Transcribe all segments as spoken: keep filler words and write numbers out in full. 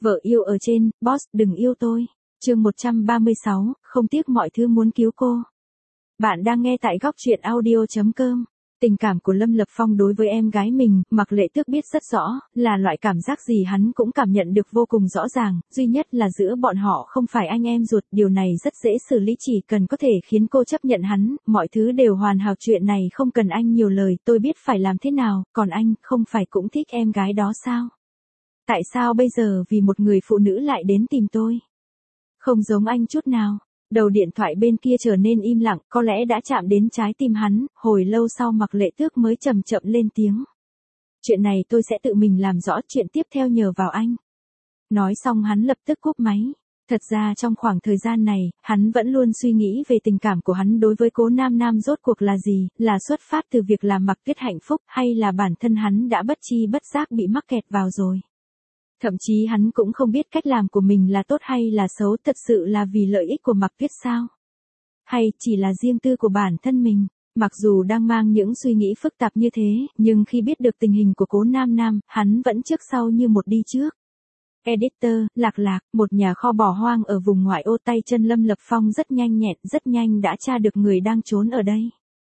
Vợ yêu ở trên, boss đừng yêu tôi. Chương một trăm ba mươi sáu, không tiếc mọi thứ muốn cứu cô. Bạn đang nghe tại góc truyện audio chấm com. Tình cảm của Lâm Lập Phong đối với em gái mình, Mạc Lệ Tước biết rất rõ, là loại cảm giác gì hắn cũng cảm nhận được vô cùng rõ ràng, duy nhất là giữa bọn họ không phải anh em ruột, điều này rất dễ xử lý, chỉ cần có thể khiến cô chấp nhận hắn, mọi thứ đều hoàn hảo, chuyện này không cần anh nhiều lời, tôi biết phải làm thế nào, còn anh, không phải cũng thích em gái đó sao? Tại sao bây giờ vì một người phụ nữ lại đến tìm tôi? Không giống anh chút nào. Đầu điện thoại bên kia trở nên im lặng, có lẽ đã chạm đến trái tim hắn, hồi lâu sau Mạc Lệ Tước mới chậm chậm lên tiếng. Chuyện này tôi sẽ tự mình làm rõ, chuyện tiếp theo nhờ vào anh. Nói xong hắn lập tức cúp máy. Thật ra trong khoảng thời gian này, hắn vẫn luôn suy nghĩ về tình cảm của hắn đối với Cố Nam Nam rốt cuộc là gì, là xuất phát từ việc làm Mạc Tuyết hạnh phúc hay là bản thân hắn đã bất chi bất giác bị mắc kẹt vào rồi. Thậm chí hắn cũng không biết cách làm của mình là tốt hay là xấu, thật sự là vì lợi ích của Mạc Tuyết sao? Hay chỉ là riêng tư của bản thân mình? Mặc dù đang mang những suy nghĩ phức tạp như thế, nhưng khi biết được tình hình của Cố Nam Nam, hắn vẫn trước sau như một đi trước. Editor, Lạc Lạc, một nhà kho bỏ hoang ở vùng ngoại ô, tay chân Lâm Lập Phong rất nhanh nhẹn, rất nhanh đã tra được người đang trốn ở đây.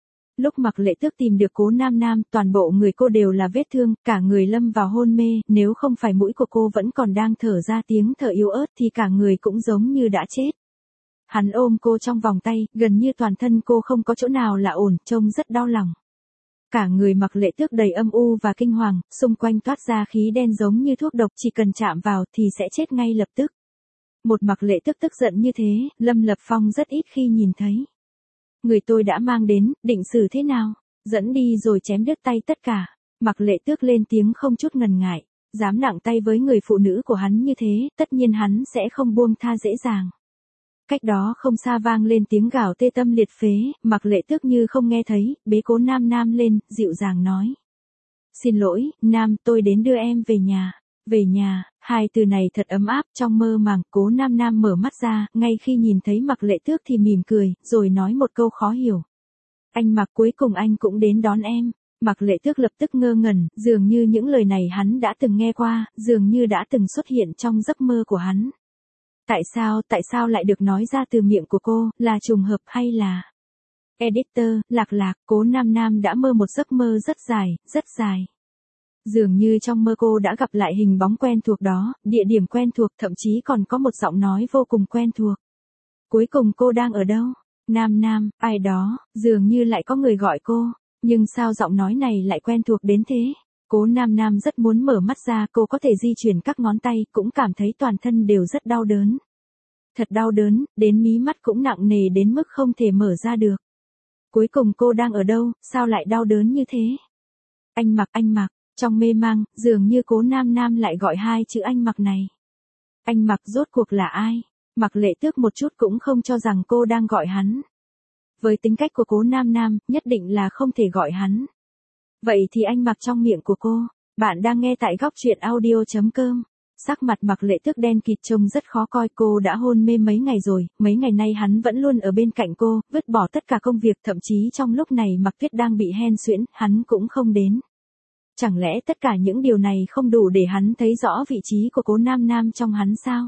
Lúc Mạc Lệ Tước tìm được Cố Nam Nam, toàn bộ người cô đều là vết thương, cả người lâm vào hôn mê, nếu không phải mũi của cô vẫn còn đang thở ra tiếng thở yếu ớt thì cả người cũng giống như đã chết. Hắn ôm cô trong vòng tay, gần như toàn thân cô không có chỗ nào là ổn, trông rất đau lòng. Cả người Mạc Lệ Tước đầy âm u và kinh hoàng, xung quanh toát ra khí đen giống như thuốc độc, chỉ cần chạm vào thì sẽ chết ngay lập tức. Một Mạc Lệ Tước tức giận như thế, Lâm Lập Phong rất ít khi nhìn thấy. Người tôi đã mang đến, định xử thế nào? Dẫn đi rồi chém đứt tay tất cả. Mạc Lệ Tước lên tiếng không chút ngần ngại. Dám nặng tay với người phụ nữ của hắn như thế, tất nhiên hắn sẽ không buông tha dễ dàng. Cách đó không xa vang lên tiếng gào tê tâm liệt phế, Mạc Lệ Tước như không nghe thấy, bế Cố Nam Nam lên, dịu dàng nói. Xin lỗi, Nam, tôi đến đưa em về nhà. Về nhà, hai từ này thật ấm áp, trong mơ màng, Cố Nam Nam mở mắt ra, ngay khi nhìn thấy Mạc Lệ Tước thì mỉm cười, rồi nói một câu khó hiểu. Anh Mạc, cuối cùng anh cũng đến đón em. Mạc Lệ Tước lập tức ngơ ngẩn, dường như những lời này hắn đã từng nghe qua, dường như đã từng xuất hiện trong giấc mơ của hắn. Tại sao, tại sao lại được nói ra từ miệng của cô, là trùng hợp hay là... Editor, Lạc Lạc, Cố Nam Nam đã mơ một giấc mơ rất dài, rất dài. Dường như trong mơ cô đã gặp lại hình bóng quen thuộc đó, địa điểm quen thuộc, thậm chí còn có một giọng nói vô cùng quen thuộc. Cuối cùng cô đang ở đâu? Nam Nam, ai đó, dường như lại có người gọi cô, nhưng sao giọng nói này lại quen thuộc đến thế? Cố Nam Nam rất muốn mở mắt ra, cô có thể di chuyển các ngón tay, cũng cảm thấy toàn thân đều rất đau đớn. Thật đau đớn, đến mí mắt cũng nặng nề đến mức không thể mở ra được. Cuối cùng cô đang ở đâu, sao lại đau đớn như thế? Anh Mạc, anh Mạc. Trong mê mang, dường như Cố Nam Nam lại gọi hai chữ anh Mạc này. Anh Mạc rốt cuộc là ai? Mạc Lệ Tước một chút cũng không cho rằng cô đang gọi hắn. Với tính cách của Cố Nam Nam, nhất định là không thể gọi hắn. Vậy thì anh Mạc trong miệng của cô, bạn đang nghe tại góc truyện audio chấm com. Sắc mặt Mạc Lệ Tước đen kịt trông rất khó coi, cô đã hôn mê mấy ngày rồi, mấy ngày nay hắn vẫn luôn ở bên cạnh cô, vứt bỏ tất cả công việc, thậm chí trong lúc này Mạc Tuyết đang bị hen suyễn, hắn cũng không đến. Chẳng lẽ tất cả những điều này không đủ để hắn thấy rõ vị trí của Cố Nam Nam trong hắn sao?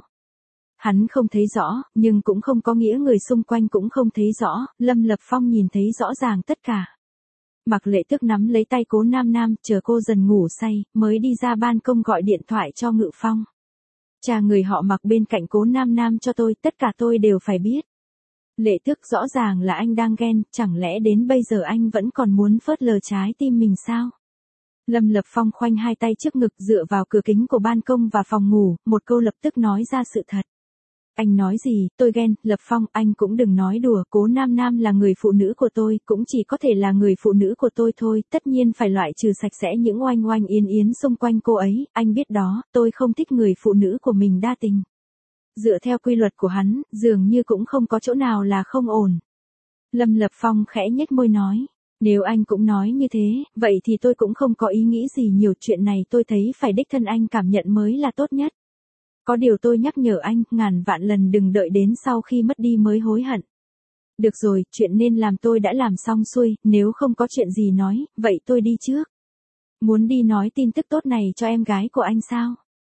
Hắn không thấy rõ, nhưng cũng không có nghĩa người xung quanh cũng không thấy rõ, Lâm Lập Phong nhìn thấy rõ ràng tất cả. Mạc Lệ Tước nắm lấy tay Cố Nam Nam, chờ cô dần ngủ say, mới đi ra ban công gọi điện thoại cho Ngự Phong. Cha người họ Mạc bên cạnh Cố Nam Nam cho tôi, tất cả tôi đều phải biết. Lệ Tước, rõ ràng là anh đang ghen, chẳng lẽ đến bây giờ anh vẫn còn muốn phớt lờ trái tim mình sao? Lâm Lập Phong khoanh hai tay trước ngực dựa vào cửa kính của ban công và phòng ngủ, một câu lập tức nói ra sự thật. Anh nói gì, tôi ghen, Lập Phong, anh cũng đừng nói đùa, Cố Nam Nam là người phụ nữ của tôi, cũng chỉ có thể là người phụ nữ của tôi thôi, tất nhiên phải loại trừ sạch sẽ những oanh oanh yến yến xung quanh cô ấy, anh biết đó, tôi không thích người phụ nữ của mình đa tình. Dựa theo quy luật của hắn, dường như cũng không có chỗ nào là không ổn. Lâm Lập Phong khẽ nhếch môi nói. Nếu anh cũng nói như thế, vậy thì tôi cũng không có ý nghĩ gì nhiều, chuyện này tôi thấy phải đích thân anh cảm nhận mới là tốt nhất. Có điều tôi nhắc nhở anh, ngàn vạn lần đừng đợi đến sau khi mất đi mới hối hận. Được rồi, chuyện nên làm tôi đã làm xong xuôi, nếu không có chuyện gì nói, vậy tôi đi trước. Muốn đi nói tin tức tốt này cho em gái của anh sao?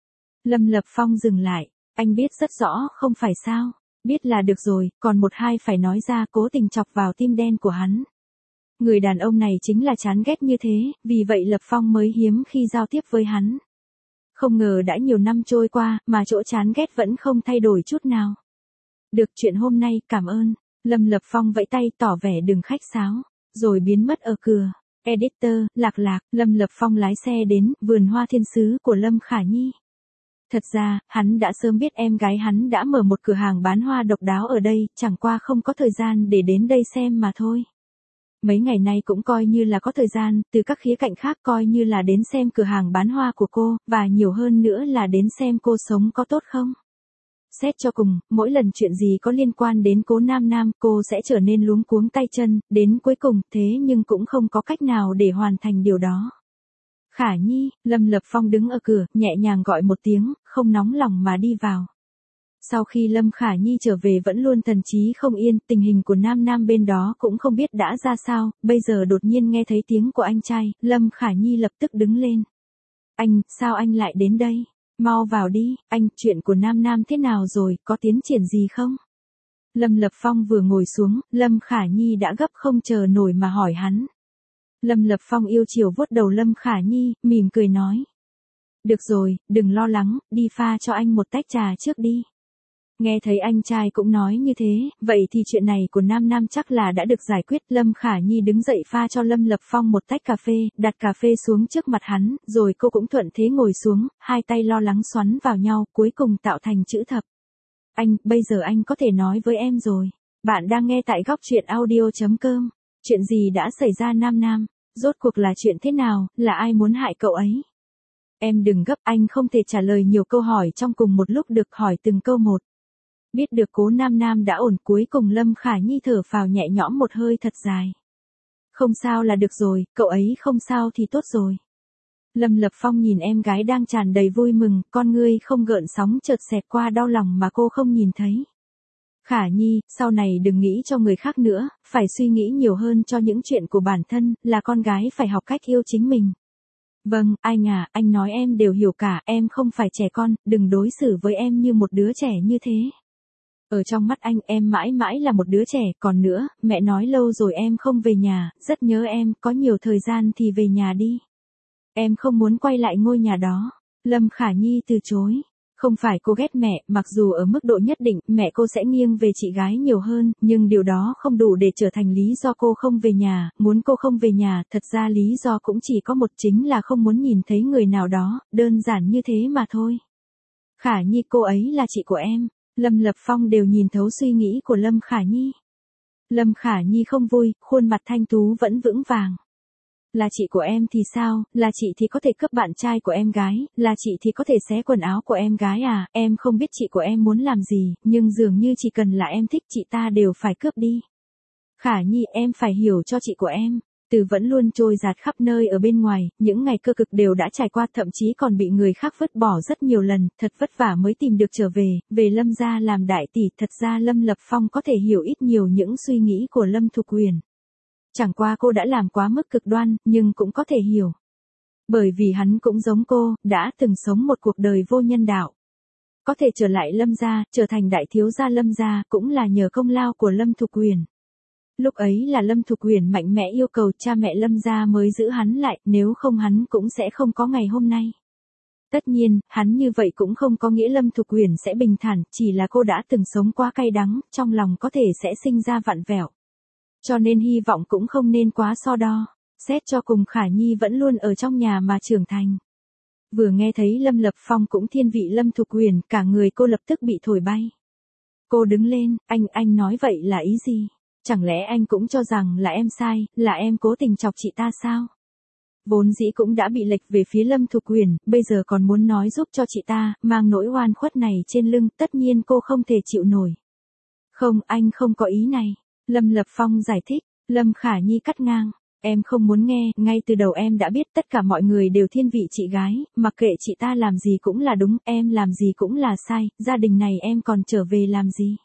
Lâm Lập Phong dừng lại, anh biết rất rõ không phải sao, biết là được rồi, còn một hai phải nói ra cố tình chọc vào tim đen của hắn. Người đàn ông này chính là chán ghét như thế, vì vậy Lập Phong mới hiếm khi giao tiếp với hắn. Không ngờ đã nhiều năm trôi qua, mà chỗ chán ghét vẫn không thay đổi chút nào. Được chuyện hôm nay, cảm ơn. Lâm Lập Phong vẫy tay tỏ vẻ đừng khách sáo, rồi biến mất ở cửa. Editor, Lạc Lạc, Lâm Lập Phong lái xe đến vườn hoa thiên sứ của Lâm Khả Nhi. Thật ra, hắn đã sớm biết em gái hắn đã mở một cửa hàng bán hoa độc đáo ở đây, chẳng qua không có thời gian để đến đây xem mà thôi. Mấy ngày nay cũng coi như là có thời gian, từ các khía cạnh khác coi như là đến xem cửa hàng bán hoa của cô, và nhiều hơn nữa là đến xem cô sống có tốt không. Xét cho cùng, mỗi lần chuyện gì có liên quan đến Cố Nam Nam, cô sẽ trở nên luống cuống tay chân, đến cuối cùng, thế nhưng cũng không có cách nào để hoàn thành điều đó. Khả Nhi, Lâm Lập Phong đứng ở cửa, nhẹ nhàng gọi một tiếng, không nóng lòng mà đi vào. Sau khi Lâm Khả Nhi trở về vẫn luôn thần trí không yên, tình hình của Nam Nam bên đó cũng không biết đã ra sao, bây giờ đột nhiên nghe thấy tiếng của anh trai, Lâm Khả Nhi lập tức đứng lên. Anh, sao anh lại đến đây? Mau vào đi, anh, chuyện của Nam Nam thế nào rồi, có tiến triển gì không? Lâm Lập Phong vừa ngồi xuống, Lâm Khả Nhi đã gấp không chờ nổi mà hỏi hắn. Lâm Lập Phong yêu chiều vuốt đầu Lâm Khả Nhi, mỉm cười nói. Được rồi, đừng lo lắng, đi pha cho anh một tách trà trước đi. Nghe thấy anh trai cũng nói như thế, vậy thì chuyện này của Nam Nam chắc là đã được giải quyết. Lâm Khả Nhi đứng dậy pha cho Lâm Lập Phong một tách cà phê, đặt cà phê xuống trước mặt hắn, rồi cô cũng thuận thế ngồi xuống, hai tay lo lắng xoắn vào nhau, cuối cùng tạo thành chữ thập. Anh, bây giờ anh có thể nói với em rồi. Bạn đang nghe tại góc truyện audio chấm com. Chuyện gì đã xảy ra Nam Nam? Rốt cuộc là chuyện thế nào, là ai muốn hại cậu ấy? Em đừng gấp, anh không thể trả lời nhiều câu hỏi trong cùng một lúc được, hỏi từng câu một. Biết được Cố Nam Nam đã ổn, cuối cùng Lâm Khả Nhi thở phào nhẹ nhõm một hơi thật dài. Không sao là được rồi, cậu ấy không sao thì tốt rồi. Lâm Lập Phong nhìn em gái đang tràn đầy vui mừng, con ngươi không gợn sóng chợt xẹt qua đau lòng mà cô không nhìn thấy. Khả Nhi, sau này đừng nghĩ cho người khác nữa, phải suy nghĩ nhiều hơn cho những chuyện của bản thân, là con gái phải học cách yêu chính mình. Vâng, anh à, anh nói em đều hiểu cả, em không phải trẻ con, đừng đối xử với em như một đứa trẻ như thế. Ở trong mắt anh, em mãi mãi là một đứa trẻ, còn nữa, mẹ nói lâu rồi em không về nhà, rất nhớ em, có nhiều thời gian thì về nhà đi. Em không muốn quay lại ngôi nhà đó. Lâm Khả Nhi từ chối. Không phải cô ghét mẹ, mặc dù ở mức độ nhất định, mẹ cô sẽ nghiêng về chị gái nhiều hơn, nhưng điều đó không đủ để trở thành lý do cô không về nhà, muốn cô không về nhà, thật ra lý do cũng chỉ có một, chính là không muốn nhìn thấy người nào đó, đơn giản như thế mà thôi. Khả Nhi, cô ấy là chị của em. Lâm Lập Phong đều nhìn thấu suy nghĩ của Lâm Khả Nhi. Lâm Khả Nhi không vui, khuôn mặt thanh tú vẫn vững vàng. Là chị của em thì sao, là chị thì có thể cướp bạn trai của em gái, là chị thì có thể xé quần áo của em gái à, em không biết chị của em muốn làm gì, nhưng dường như chỉ cần là em thích chị ta đều phải cướp đi. Khả Nhi, em phải hiểu cho chị của em. Từ vẫn luôn trôi dạt khắp nơi ở bên ngoài, những ngày cơ cực đều đã trải qua, thậm chí còn bị người khác vứt bỏ rất nhiều lần, thật vất vả mới tìm được trở về, về Lâm gia làm đại tỷ, thật ra Lâm Lập Phong có thể hiểu ít nhiều những suy nghĩ của Lâm Thục Huyền. Chẳng qua cô đã làm quá mức cực đoan, nhưng cũng có thể hiểu. Bởi vì hắn cũng giống cô, đã từng sống một cuộc đời vô nhân đạo. Có thể trở lại Lâm gia, trở thành đại thiếu gia Lâm gia, cũng là nhờ công lao của Lâm Thục Huyền. Lúc ấy là Lâm Thục Huyền mạnh mẽ yêu cầu cha mẹ Lâm gia mới giữ hắn lại, nếu không hắn cũng sẽ không có ngày hôm nay. Tất nhiên, hắn như vậy cũng không có nghĩa Lâm Thục Huyền sẽ bình thản, chỉ là cô đã từng sống quá cay đắng, trong lòng có thể sẽ sinh ra vặn vẹo. Cho nên hy vọng cũng không nên quá so đo. Xét cho cùng Khả Nhi vẫn luôn ở trong nhà mà trưởng thành. Vừa nghe thấy Lâm Lập Phong cũng thiên vị Lâm Thục Huyền, cả người cô lập tức bị thổi bay. Cô đứng lên, anh, anh nói vậy là ý gì? Chẳng lẽ anh cũng cho rằng là em sai, là em cố tình chọc chị ta sao? Vốn dĩ cũng đã bị lệch về phía Lâm Thục Huyền, bây giờ còn muốn nói giúp cho chị ta, mang nỗi oan khuất này trên lưng, tất nhiên cô không thể chịu nổi. Không, anh không có ý này. Lâm Lập Phong giải thích. Lâm Khả Nhi cắt ngang. Em không muốn nghe, ngay từ đầu em đã biết tất cả mọi người đều thiên vị chị gái, mặc kệ chị ta làm gì cũng là đúng, em làm gì cũng là sai, gia đình này em còn trở về làm gì?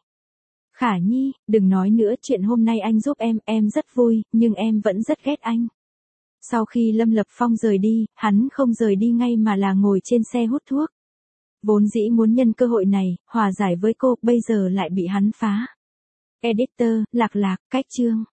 Khả Nhi, đừng nói nữa, chuyện hôm nay anh giúp em, em rất vui, nhưng em vẫn rất ghét anh. Sau khi Lâm Lập Phong rời đi, hắn không rời đi ngay mà là ngồi trên xe hút thuốc. Vốn dĩ muốn nhân cơ hội này, hòa giải với cô, bây giờ lại bị hắn phá. Editor, Lạc Lạc, cách chương.